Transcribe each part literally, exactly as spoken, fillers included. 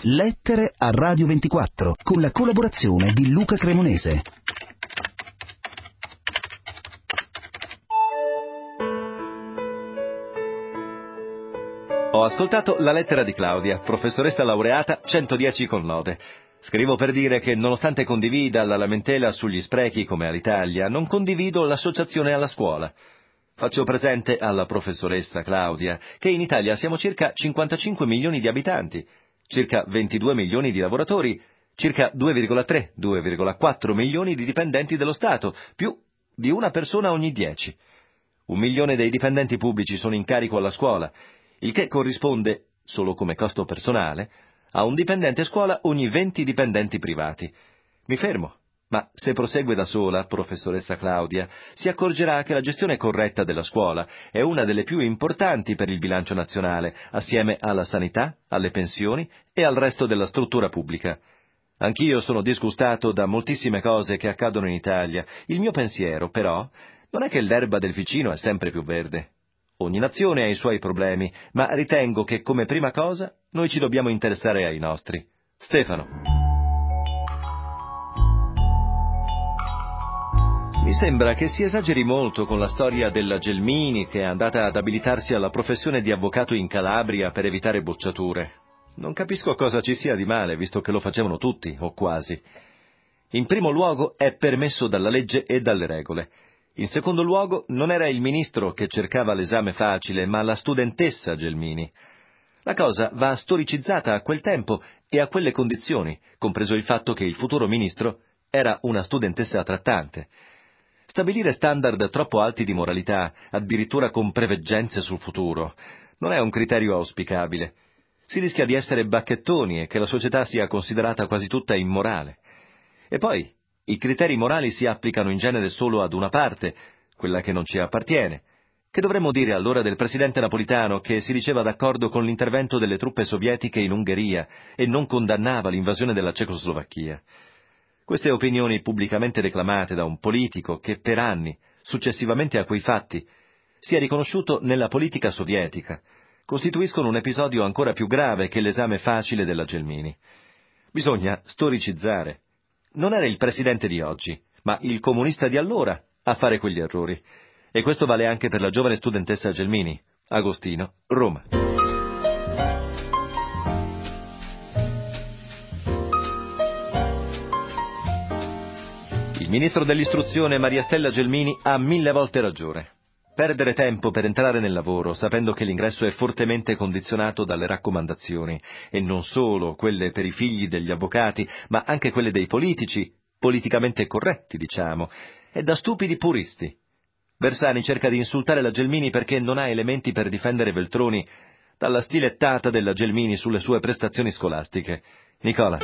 Lettere a Radio ventiquattro, con la collaborazione di Luca Cremonese. Ho ascoltato la lettera di Claudia, professoressa laureata, centodieci con lode. Scrivo per dire che, nonostante condivida la lamentela sugli sprechi come Alitalia, non condivido l'associazione alla scuola. Faccio presente alla professoressa Claudia che in Italia siamo circa cinquantacinque milioni di abitanti, circa ventidue milioni di lavoratori, circa due virgola tre due virgola quattro milioni di dipendenti dello Stato, più di una persona ogni dieci. Un milione dei dipendenti pubblici sono in carico alla scuola, il che corrisponde, solo come costo personale, a un dipendente scuola ogni venti dipendenti privati. Mi fermo. Ma se prosegue da sola, professoressa Claudia, si accorgerà che la gestione corretta della scuola è una delle più importanti per il bilancio nazionale, assieme alla sanità, alle pensioni e al resto della struttura pubblica. Anch'io sono disgustato da moltissime cose che accadono in Italia. Il mio pensiero, però, non è che l'erba del vicino è sempre più verde. Ogni nazione ha i suoi problemi, ma ritengo che come prima cosa noi ci dobbiamo interessare ai nostri. Stefano. Mi sembra che si esageri molto con la storia della Gelmini che è andata ad abilitarsi alla professione di avvocato in Calabria per evitare bocciature. Non capisco cosa ci sia di male, visto che lo facevano tutti, o quasi. In primo luogo è permesso dalla legge e dalle regole. In secondo luogo non era il ministro che cercava l'esame facile, ma la studentessa Gelmini. La cosa va storicizzata a quel tempo e a quelle condizioni, compreso il fatto che il futuro ministro era una studentessa trattante. Stabilire standard troppo alti di moralità, addirittura con preveggenze sul futuro, non è un criterio auspicabile. Si rischia di essere bacchettoni e che la società sia considerata quasi tutta immorale. E poi, i criteri morali si applicano in genere solo ad una parte, quella che non ci appartiene. Che dovremmo dire allora del presidente Napolitano che si diceva d'accordo con l'intervento delle truppe sovietiche in Ungheria e non condannava l'invasione della Cecoslovacchia? Queste opinioni pubblicamente declamate da un politico che per anni, successivamente a quei fatti, si è riconosciuto nella politica sovietica, costituiscono un episodio ancora più grave che l'esame facile della Gelmini. Bisogna storicizzare. Non era il presidente di oggi, ma il comunista di allora a fare quegli errori. E questo vale anche per la giovane studentessa Gelmini, Agostino, Roma. Il ministro dell'istruzione Maria Stella Gelmini ha mille volte ragione. Perdere tempo per entrare nel lavoro, sapendo che l'ingresso è fortemente condizionato dalle raccomandazioni, e non solo quelle per i figli degli avvocati, ma anche quelle dei politici, politicamente corretti, diciamo, è da stupidi puristi. Bersani cerca di insultare la Gelmini perché non ha elementi per difendere Veltroni dalla stilettata della Gelmini sulle sue prestazioni scolastiche. Nicola.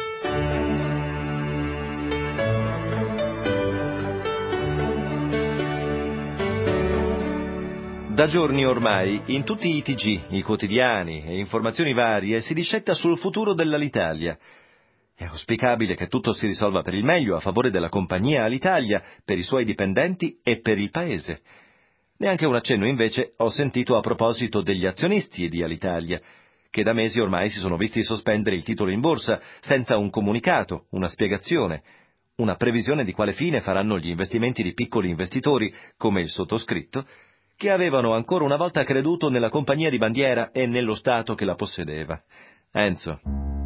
Da giorni ormai, in tutti i T G, i quotidiani e informazioni varie, si discetta sul futuro dell'Alitalia. È auspicabile che tutto si risolva per il meglio a favore della compagnia Alitalia, per i suoi dipendenti e per il Paese. Neanche un accenno, invece, ho sentito a proposito degli azionisti di Alitalia, che da mesi ormai si sono visti sospendere il titolo in borsa, senza un comunicato, una spiegazione, una previsione di quale fine faranno gli investimenti di piccoli investitori, come il sottoscritto, che avevano ancora una volta creduto nella compagnia di bandiera e nello Stato che la possedeva. Enzo.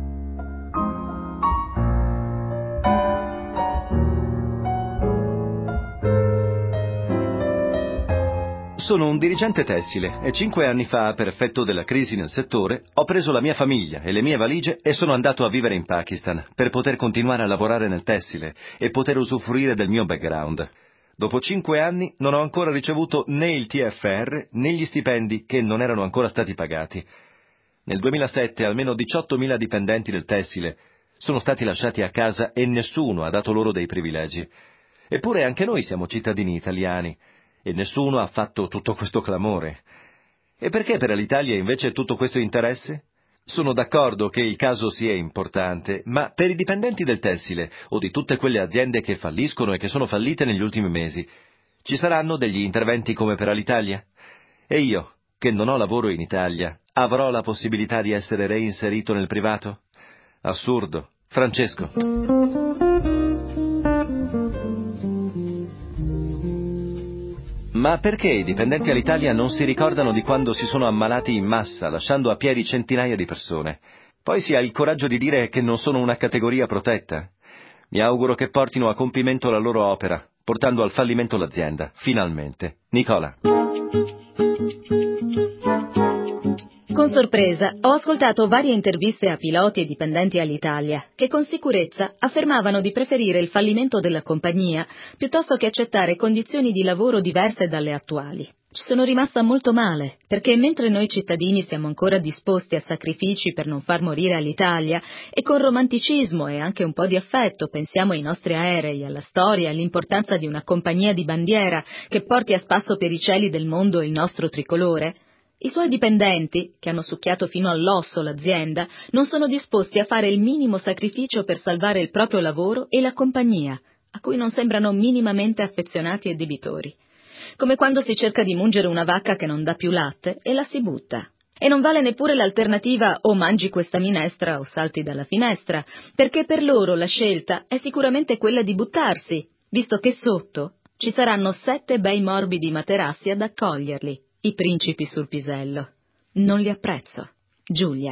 Sono un dirigente tessile e cinque anni fa, per effetto della crisi nel settore, ho preso la mia famiglia e le mie valigie e sono andato a vivere in Pakistan per poter continuare a lavorare nel tessile e poter usufruire del mio background. Dopo cinque anni non ho ancora ricevuto né il T F R né gli stipendi che non erano ancora stati pagati. Nel duemilasette almeno diciottomila dipendenti del tessile sono stati lasciati a casa e nessuno ha dato loro dei privilegi. Eppure anche noi siamo cittadini italiani e nessuno ha fatto tutto questo clamore. E perché per l'Italia invece tutto questo interesse? Sono d'accordo che il caso sia importante, ma per i dipendenti del tessile o di tutte quelle aziende che falliscono e che sono fallite negli ultimi mesi, ci saranno degli interventi come per Alitalia? E io, che non ho lavoro in Italia, avrò la possibilità di essere reinserito nel privato? Assurdo. Francesco. Ma perché i dipendenti all'Italia non si ricordano di quando si sono ammalati in massa, lasciando a piedi centinaia di persone? Poi si ha il coraggio di dire che non sono una categoria protetta? Mi auguro che portino a compimento la loro opera, portando al fallimento l'azienda, finalmente. Nicola. Con sorpresa ho ascoltato varie interviste a piloti e dipendenti all'Italia che con sicurezza affermavano di preferire il fallimento della compagnia piuttosto che accettare condizioni di lavoro diverse dalle attuali. Ci sono rimasta molto male, perché mentre noi cittadini siamo ancora disposti a sacrifici per non far morire all'Italia e con romanticismo e anche un po' di affetto pensiamo ai nostri aerei, alla storia, all'importanza di una compagnia di bandiera che porti a spasso per i cieli del mondo il nostro tricolore, i suoi dipendenti, che hanno succhiato fino all'osso l'azienda, non sono disposti a fare il minimo sacrificio per salvare il proprio lavoro e la compagnia, a cui non sembrano minimamente affezionati e debitori. Come quando si cerca di mungere una vacca che non dà più latte e la si butta. E non vale neppure l'alternativa o mangi questa minestra o salti dalla finestra, perché per loro la scelta è sicuramente quella di buttarsi, visto che sotto ci saranno sette bei morbidi materassi ad accoglierli. I principi sul pisello. Non li apprezzo. Giulia.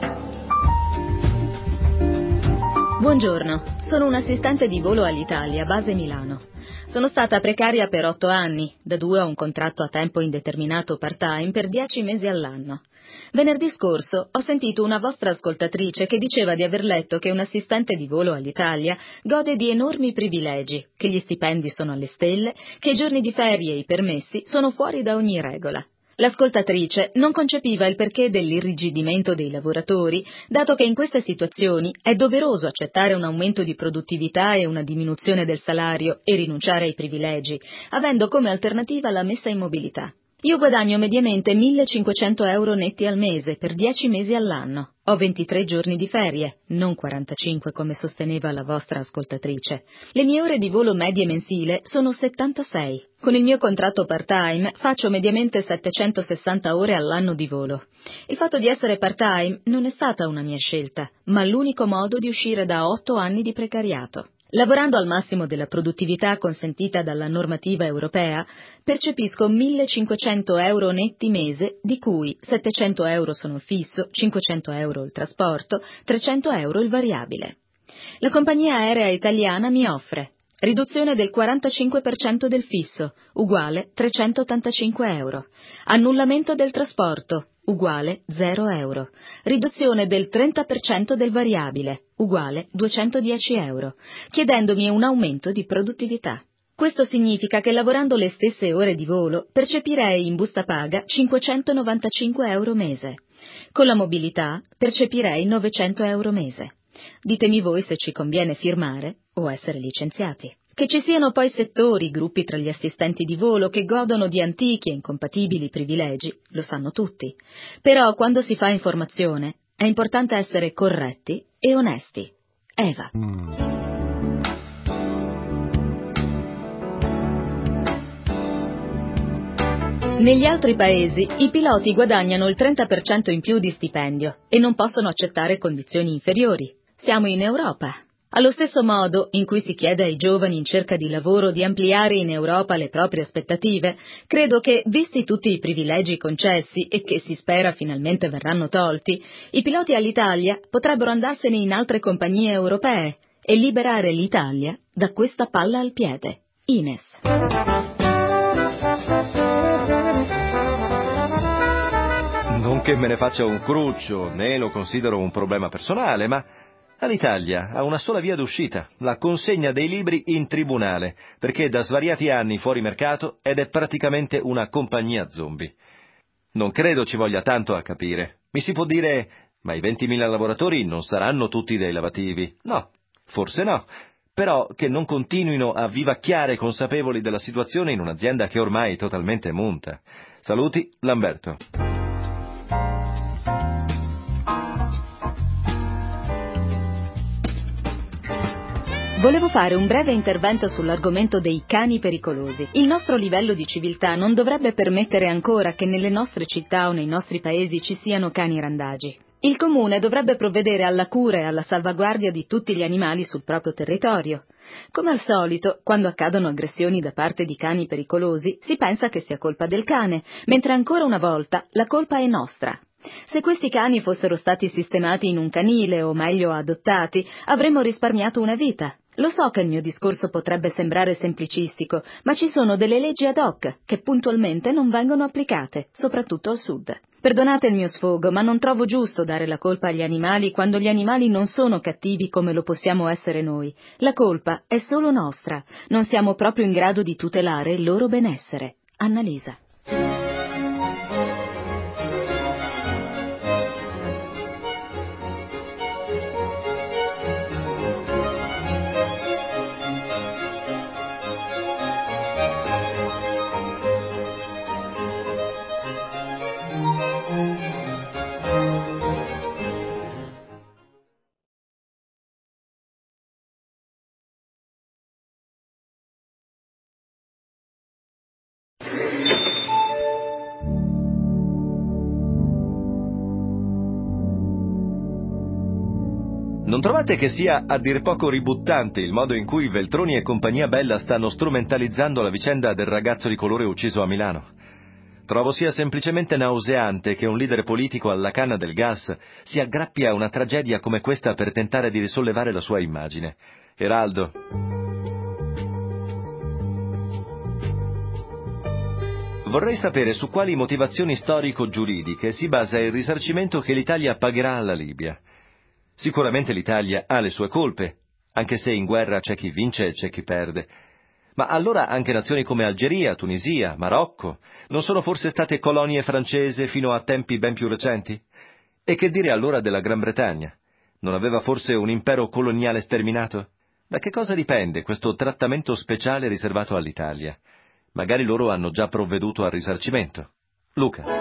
Buongiorno, sono un assistente di volo all'Italia, base Milano. Sono stata precaria per otto anni, da due ho un contratto a tempo indeterminato part-time per dieci mesi all'anno. Venerdì scorso ho sentito una vostra ascoltatrice che diceva di aver letto che un assistente di volo all'Italia gode di enormi privilegi, che gli stipendi sono alle stelle, che i giorni di ferie e i permessi sono fuori da ogni regola. L'ascoltatrice non concepiva il perché dell'irrigidimento dei lavoratori, dato che in queste situazioni è doveroso accettare un aumento di produttività e una diminuzione del salario e rinunciare ai privilegi, avendo come alternativa la messa in mobilità. Io guadagno mediamente millecinquecento euro netti al mese per dieci mesi all'anno. Ho ventitré giorni di ferie, non quarantacinque come sosteneva la vostra ascoltatrice. Le mie ore di volo medie mensile sono settantasei. Con il mio contratto part-time faccio mediamente settecentosessanta ore all'anno di volo. Il fatto di essere part-time non è stata una mia scelta, ma l'unico modo di uscire da otto anni di precariato. Lavorando al massimo della produttività consentita dalla normativa europea, percepisco millecinquecento euro netti mese, di cui settecento euro sono il fisso, cinquecento euro il trasporto, trecento euro il variabile. La compagnia aerea italiana mi offre riduzione del quarantacinque per cento del fisso, uguale trecentottantacinque euro, annullamento del trasporto, uguale zero euro, riduzione del trenta per cento del variabile, uguale duecentodieci euro, chiedendomi un aumento di produttività. Questo significa che lavorando le stesse ore di volo percepirei in busta paga cinquecentonovantacinque euro mese. Con la mobilità percepirei novecento euro mese. Ditemi voi se ci conviene firmare o essere licenziati. Che ci siano poi settori, gruppi tra gli assistenti di volo che godono di antichi e incompatibili privilegi, lo sanno tutti. Però quando si fa informazione è importante essere corretti e onesti. Eva. Negli altri paesi i piloti guadagnano il trenta per cento in più di stipendio e non possono accettare condizioni inferiori. Siamo in Europa. Allo stesso modo in cui si chiede ai giovani in cerca di lavoro di ampliare in Europa le proprie aspettative, credo che, visti tutti i privilegi concessi e che si spera finalmente verranno tolti, i piloti all'Italia potrebbero andarsene in altre compagnie europee e liberare l'Italia da questa palla al piede. Ines. Non che me ne faccia un cruccio, né lo considero un problema personale, ma l'Italia ha una sola via d'uscita, la consegna dei libri in tribunale, perché da svariati anni fuori mercato ed è praticamente una compagnia zombie. Non credo ci voglia tanto a capire. Mi si può dire, ma i ventimila lavoratori non saranno tutti dei lavativi. No, forse no, però che non continuino a vivacchiare consapevoli della situazione in un'azienda che ormai è totalmente munta. Saluti, Lamberto. Volevo fare un breve intervento sull'argomento dei cani pericolosi. Il nostro livello di civiltà non dovrebbe permettere ancora che nelle nostre città o nei nostri paesi ci siano cani randagi. Il comune dovrebbe provvedere alla cura e alla salvaguardia di tutti gli animali sul proprio territorio. Come al solito, quando accadono aggressioni da parte di cani pericolosi, si pensa che sia colpa del cane, mentre ancora una volta la colpa è nostra. Se questi cani fossero stati sistemati in un canile, o meglio adottati, avremmo risparmiato una vita. Lo so che il mio discorso potrebbe sembrare semplicistico, ma ci sono delle leggi ad hoc che puntualmente non vengono applicate, soprattutto al sud. Perdonate il mio sfogo, ma non trovo giusto dare la colpa agli animali quando gli animali non sono cattivi come lo possiamo essere noi. La colpa è solo nostra. Non siamo proprio in grado di tutelare il loro benessere. Annalisa. Non trovate che sia a dir poco ributtante il modo in cui Veltroni e compagnia bella stanno strumentalizzando la vicenda del ragazzo di colore ucciso a Milano? Trovo sia semplicemente nauseante che un leader politico alla canna del gas si aggrappi a una tragedia come questa per tentare di risollevare la sua immagine. Eraldo. Vorrei sapere su quali motivazioni storico-giuridiche si basa il risarcimento che l'Italia pagherà alla Libia. Sicuramente l'Italia ha le sue colpe, anche se in guerra c'è chi vince e c'è chi perde. Ma allora anche nazioni come Algeria, Tunisia, Marocco non sono forse state colonie francesi fino a tempi ben più recenti? E che dire allora della Gran Bretagna? Non aveva forse un impero coloniale sterminato? Da che cosa dipende questo trattamento speciale riservato all'Italia? Magari loro hanno già provveduto al risarcimento. Luca.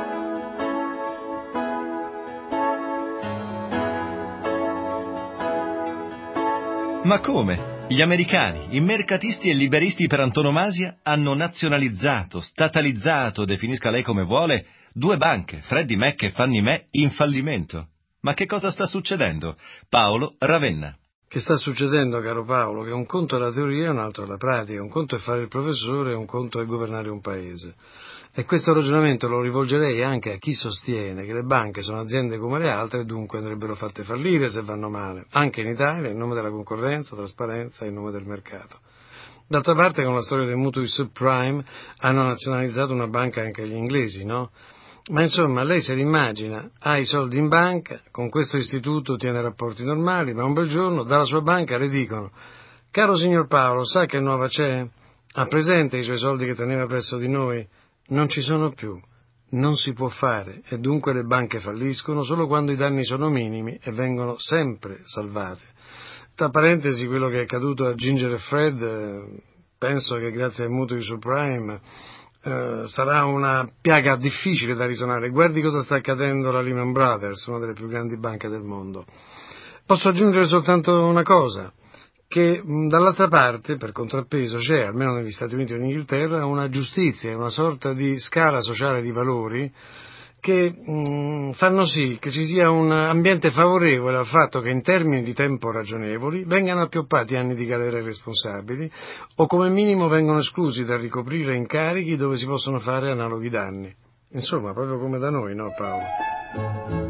Ma come? Gli americani, i mercatisti e liberisti per antonomasia, hanno nazionalizzato, statalizzato, definisca lei come vuole, due banche, Freddie Mac e Fannie Mae, in fallimento. Ma che cosa sta succedendo? Paolo Ravenna. Che sta succedendo, caro Paolo? Che un conto è la teoria e un altro è la pratica. Un conto è fare il professore e un conto è governare un paese. E questo ragionamento lo rivolgerei anche a chi sostiene che le banche sono aziende come le altre e dunque andrebbero fatte fallire se vanno male, anche in Italia, in nome della concorrenza, trasparenza e in nome del mercato. D'altra parte, con la storia dei mutui subprime hanno nazionalizzato una banca anche gli inglesi, no? Ma insomma, lei se l'immagina, ha i soldi in banca, con questo istituto tiene rapporti normali, ma un bel giorno dalla sua banca le dicono: caro signor Paolo, sa che nuova c'è? Ha presente i suoi soldi che teneva presso di noi? Non ci sono più, non si può fare e dunque le banche falliscono solo quando i danni sono minimi e vengono sempre salvate. Tra parentesi, quello che è accaduto a Ginger e Fred, eh, penso che grazie ai mutui subprime eh, sarà una piaga difficile da risanare. Guardi cosa sta accadendo alla Lehman Brothers, una delle più grandi banche del mondo. Posso aggiungere soltanto una cosa, che dall'altra parte, per contrappeso, c'è, almeno negli Stati Uniti o in Inghilterra, una giustizia, una sorta di scala sociale di valori che mh, fanno sì che ci sia un ambiente favorevole al fatto che in termini di tempo ragionevoli vengano appioppati anni di galera ai responsabili o come minimo vengono esclusi da ricoprire incarichi dove si possono fare analoghi danni. Insomma, proprio come da noi, no Paolo?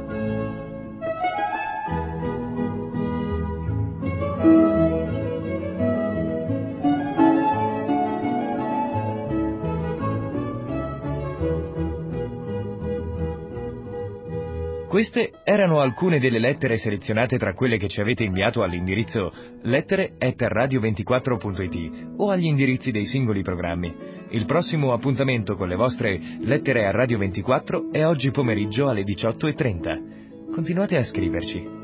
Queste erano alcune delle lettere selezionate tra quelle che ci avete inviato all'indirizzo lettere chiocciola radio ventiquattro punto it o agli indirizzi dei singoli programmi. Il prossimo appuntamento con le vostre lettere a Radio ventiquattro è oggi pomeriggio alle diciotto e trenta. Continuate a scriverci.